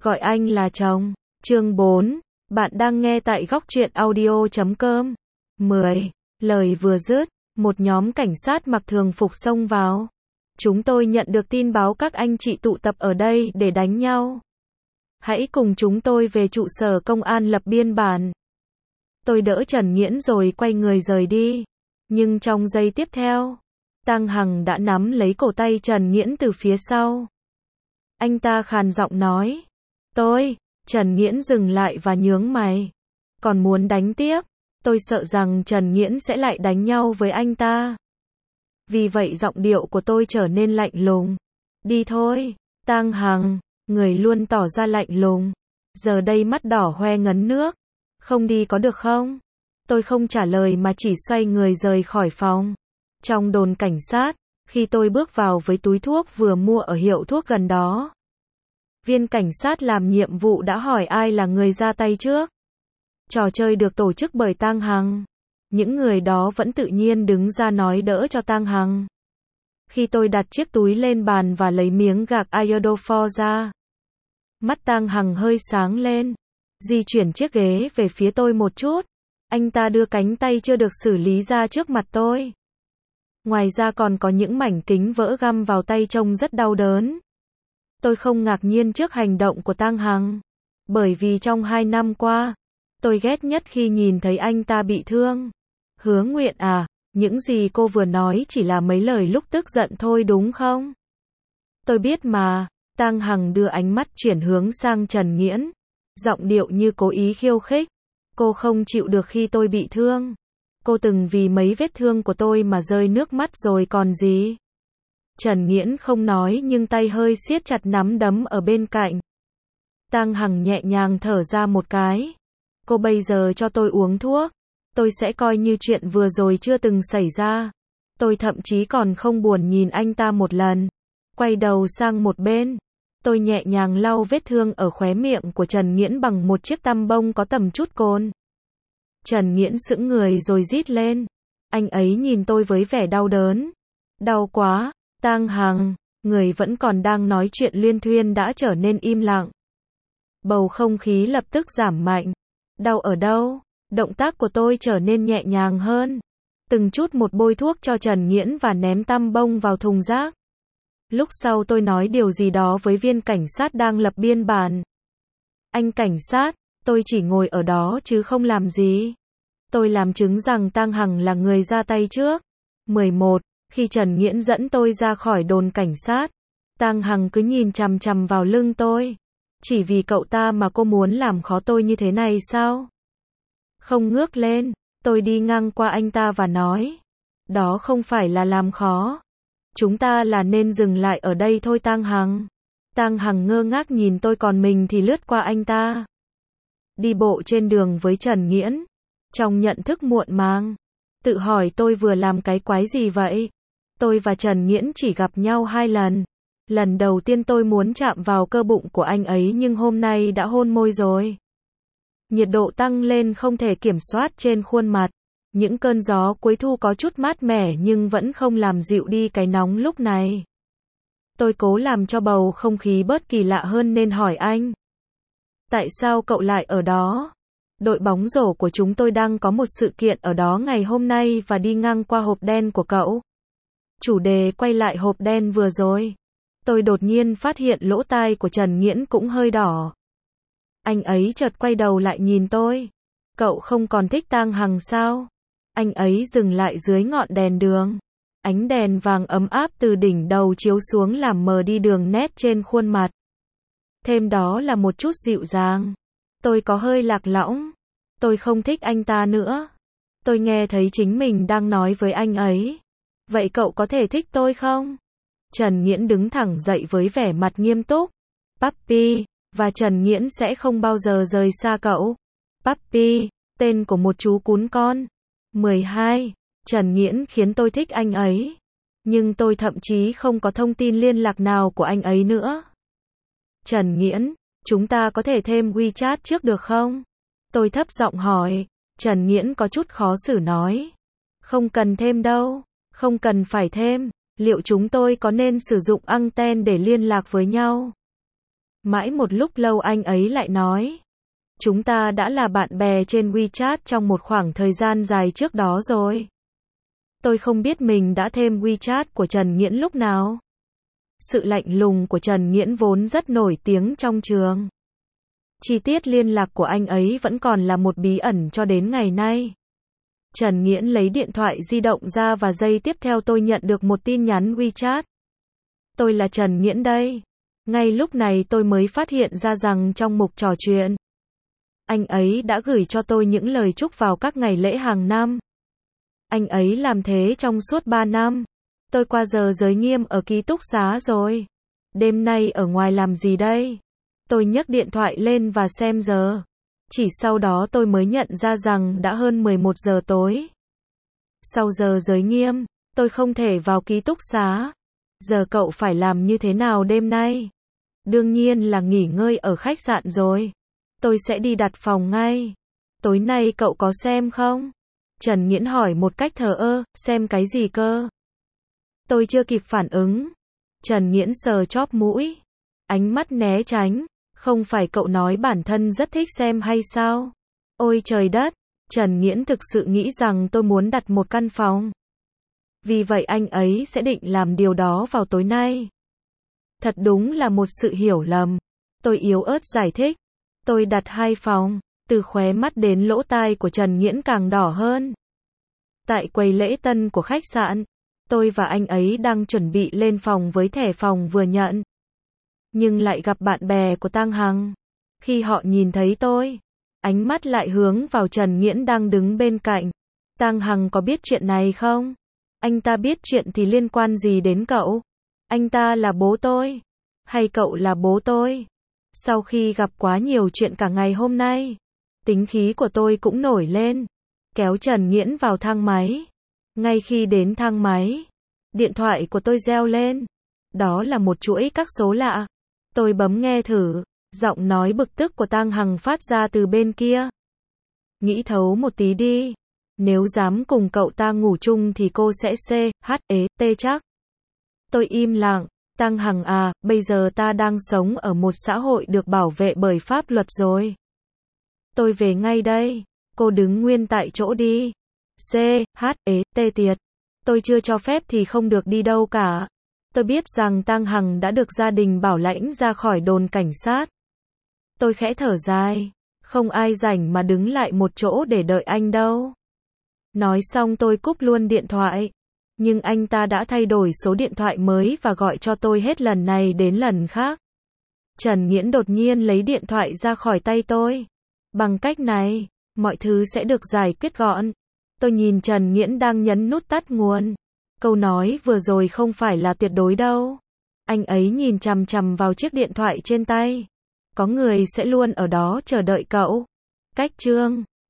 gọi anh là chồng. Chương 4, bạn đang nghe tại góc truyện audio.com. 10. Lời vừa dứt, một nhóm cảnh sát mặc thường phục xông vào. Chúng tôi nhận được tin báo các anh chị tụ tập ở đây để đánh nhau. Hãy cùng chúng tôi về trụ sở công an lập biên bản. Tôi đỡ Trần Nghiễn rồi quay người rời đi. Nhưng trong giây tiếp theo, Tăng Hằng đã nắm lấy cổ tay Trần Nghiễn từ phía sau. Anh ta khàn giọng nói. Trần Nghiễn dừng lại và nhướng mày. Còn muốn đánh tiếp, tôi sợ rằng Trần Nghiễn sẽ lại đánh nhau với anh ta. Vì vậy giọng điệu của tôi trở nên lạnh lùng. Đi thôi, Tăng Hằng, người luôn tỏ ra lạnh lùng. Giờ đây mắt đỏ hoe ngấn nước. Không đi có được không? Tôi không trả lời mà chỉ xoay người rời khỏi phòng. Trong đồn cảnh sát, khi tôi bước vào với túi thuốc vừa mua ở hiệu thuốc gần đó, viên cảnh sát làm nhiệm vụ đã hỏi ai là người ra tay trước. Trò chơi được tổ chức bởi Tăng Hằng. Những người đó vẫn tự nhiên đứng ra nói đỡ cho Tăng Hằng. Khi tôi đặt chiếc túi lên bàn và lấy miếng gạc iodophor ra, mắt Tăng Hằng hơi sáng lên, di chuyển chiếc ghế về phía tôi một chút. Anh ta đưa cánh tay chưa được xử lý ra trước mặt tôi. Ngoài ra còn có những mảnh kính vỡ găm vào tay trông rất đau đớn. Tôi không ngạc nhiên trước hành động của Tăng Hằng, bởi vì trong 2 năm qua, tôi ghét nhất khi nhìn thấy anh ta bị thương. Hứa Nguyện à, những gì cô vừa nói chỉ là mấy lời lúc tức giận thôi đúng không? Tôi biết mà. Tăng Hằng đưa ánh mắt chuyển hướng sang Trần Nghiễn, giọng điệu như cố ý khiêu khích. Cô không chịu được khi tôi bị thương. Cô từng vì mấy vết thương của tôi mà rơi nước mắt rồi còn gì. Trần Nghiễn không nói nhưng tay hơi siết chặt nắm đấm ở bên cạnh. Tăng Hằng nhẹ nhàng thở ra một cái. Cô bây giờ cho tôi uống thuốc, tôi sẽ coi như chuyện vừa rồi chưa từng xảy ra. Tôi thậm chí còn không buồn nhìn anh ta một lần. Quay đầu sang một bên, tôi nhẹ nhàng lau vết thương ở khóe miệng của Trần Nghiễn bằng một chiếc tăm bông có tầm chút cồn. Trần Nghiễn sững người rồi rít lên. Anh ấy nhìn tôi với vẻ đau đớn. Đau quá. Tăng Hằng, người vẫn còn đang nói chuyện luyên thuyên đã trở nên im lặng. Bầu không khí lập tức giảm mạnh. Đau ở đâu? Động tác của tôi trở nên nhẹ nhàng hơn. Từng chút một bôi thuốc cho Trần Nghiễn và ném tăm bông vào thùng rác. Lúc sau tôi nói điều gì đó với viên cảnh sát đang lập biên bản. Anh cảnh sát, tôi chỉ ngồi ở đó chứ không làm gì. Tôi làm chứng rằng Tăng Hằng là người ra tay trước. 11. Khi Trần Nghiễn dẫn tôi ra khỏi đồn cảnh sát, Tăng Hằng cứ nhìn chằm chằm vào lưng tôi. Chỉ vì cậu ta mà cô muốn làm khó tôi như thế này sao? Không ngước lên, tôi đi ngang qua anh ta và nói. Đó không phải là làm khó. Chúng ta là nên dừng lại ở đây thôi Tăng Hằng. Tăng Hằng ngơ ngác nhìn tôi còn mình thì lướt qua anh ta. Đi bộ trên đường với Trần Nghiễn, trong nhận thức muộn màng, tự hỏi tôi vừa làm cái quái gì vậy? Tôi và Trần Nghiễn chỉ gặp nhau 2 lần. Lần đầu tiên tôi muốn chạm vào cơ bụng của anh ấy nhưng hôm nay đã hôn môi rồi. Nhiệt độ tăng lên không thể kiểm soát trên khuôn mặt. Những cơn gió cuối thu có chút mát mẻ nhưng vẫn không làm dịu đi cái nóng lúc này. Tôi cố làm cho bầu không khí bớt kỳ lạ hơn nên hỏi anh. Tại sao cậu lại ở đó? Đội bóng rổ của chúng tôi đang có một sự kiện ở đó ngày hôm nay và đi ngang qua hộp đen của cậu. Chủ đề quay lại hộp đen vừa rồi. Tôi đột nhiên phát hiện lỗ tai của Trần Nghiễn cũng hơi đỏ. Anh ấy chợt quay đầu lại nhìn tôi. Cậu không còn thích Tăng Hằng sao? Anh ấy dừng lại dưới ngọn đèn đường. Ánh đèn vàng ấm áp từ đỉnh đầu chiếu xuống làm mờ đi đường nét trên khuôn mặt. Thêm đó là một chút dịu dàng. Tôi có hơi lạc lõng. Tôi không thích anh ta nữa. Tôi nghe thấy chính mình đang nói với anh ấy. Vậy cậu có thể thích tôi không? Trần Nghiễn đứng thẳng dậy với vẻ mặt nghiêm túc. Papi, và Trần Nghiễn sẽ không bao giờ rời xa cậu. Papi, tên của một chú cún con. 12. Trần Nghiễn khiến tôi thích anh ấy. Nhưng tôi thậm chí không có thông tin liên lạc nào của anh ấy nữa. Trần Nghiễn, chúng ta có thể thêm WeChat trước được không? Tôi thấp giọng hỏi. Trần Nghiễn có chút khó xử nói. Không cần thêm đâu. Không cần phải thêm. Liệu chúng tôi có nên sử dụng anten để liên lạc với nhau? Mãi một lúc lâu anh ấy lại nói. Chúng ta đã là bạn bè trên WeChat trong một khoảng thời gian dài trước đó rồi. Tôi không biết mình đã thêm WeChat của Trần Nghiễn lúc nào. Sự lạnh lùng của Trần Nghiễn vốn rất nổi tiếng trong trường. Chi tiết liên lạc của anh ấy vẫn còn là một bí ẩn cho đến ngày nay. Trần Nghiễn lấy điện thoại di động ra và giây tiếp theo tôi nhận được một tin nhắn WeChat. Tôi là Trần Nghiễn đây. Ngay lúc này tôi mới phát hiện ra rằng trong mục trò chuyện, anh ấy đã gửi cho tôi những lời chúc vào các ngày lễ hàng năm. Anh ấy làm thế trong suốt 3 năm. Tôi qua giờ giới nghiêm ở ký túc xá rồi. Đêm nay ở ngoài làm gì đây? Tôi nhấc điện thoại lên và xem giờ. Chỉ sau đó tôi mới nhận ra rằng đã hơn 11 giờ tối. Sau giờ giới nghiêm, tôi không thể vào ký túc xá. Giờ cậu phải làm như thế nào đêm nay? Đương nhiên là nghỉ ngơi ở khách sạn rồi. Tôi sẽ đi đặt phòng ngay. Tối nay cậu có xem không? Trần Nghiễn hỏi một cách thờ ơ, xem cái gì cơ? Tôi chưa kịp phản ứng. Trần Nghiễn sờ chóp mũi. Ánh mắt né tránh. Không phải cậu nói bản thân rất thích xem hay sao? Ôi trời đất, Trần Nghiễn thực sự nghĩ rằng tôi muốn đặt một căn phòng. Vì vậy anh ấy sẽ định làm điều đó vào tối nay. Thật đúng là một sự hiểu lầm. Tôi yếu ớt giải thích. Tôi đặt 2 phòng. Từ khóe mắt đến lỗ tai của Trần Nghiễn càng đỏ hơn. Tại quầy lễ tân của khách sạn, tôi và anh ấy đang chuẩn bị lên phòng với thẻ phòng vừa nhận. Nhưng lại gặp bạn bè của Tang Hằng. Khi họ nhìn thấy tôi, ánh mắt lại hướng vào Trần Nghiễn đang đứng bên cạnh. Tang Hằng có biết chuyện này không? Anh ta biết chuyện thì liên quan gì đến cậu? Anh ta là bố tôi? Hay cậu là bố tôi? Sau khi gặp quá nhiều chuyện cả ngày hôm nay, tính khí của tôi cũng nổi lên. Kéo Trần Nghiễn vào thang máy. Ngay khi đến thang máy, điện thoại của tôi reo lên. Đó là một chuỗi các số lạ. Tôi bấm nghe thử, giọng nói bực tức của Tang Hằng phát ra từ bên kia. Nghĩ thấu một tí đi. Nếu dám cùng cậu ta ngủ chung thì cô sẽ CHT chắc. Tôi im lặng. Tang Hằng à, bây giờ ta đang sống ở một xã hội được bảo vệ bởi pháp luật rồi. Tôi về ngay đây. Cô đứng nguyên tại chỗ đi. CHT tiệt. Tôi chưa cho phép thì không được đi đâu cả. Tôi biết rằng Tang Hằng đã được gia đình bảo lãnh ra khỏi đồn cảnh sát. Tôi khẽ thở dài. Không ai rảnh mà đứng lại một chỗ để đợi anh đâu. Nói xong tôi cúp luôn điện thoại. Nhưng anh ta đã thay đổi số điện thoại mới và gọi cho tôi hết lần này đến lần khác. Trần Nghiễn đột nhiên lấy điện thoại ra khỏi tay tôi. Bằng cách này, mọi thứ sẽ được giải quyết gọn. Tôi nhìn Trần Nghiễn đang nhấn nút tắt nguồn. Câu nói vừa rồi không phải là tuyệt đối đâu. Anh ấy nhìn chằm chằm vào chiếc điện thoại trên tay. Có người sẽ luôn ở đó chờ đợi cậu. Cách chương